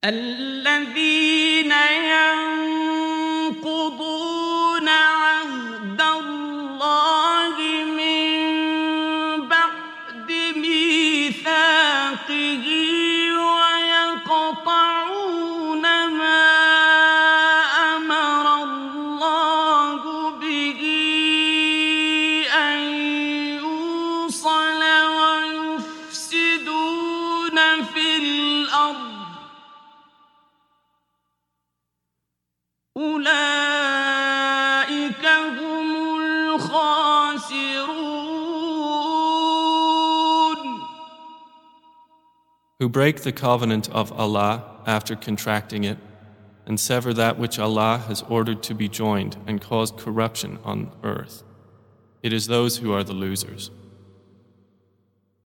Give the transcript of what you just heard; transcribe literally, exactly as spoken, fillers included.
الذين ينقضون عهد الله من بعد ميثاقه ويقطعون ما أمر الله به أن يوصل ويفسدون في الأرض أولئك هم الخاسرون. Who break the covenant of Allah after contracting it, and sever that which Allah has ordered to be joined and cause corruption on earth. It is those who are the losers.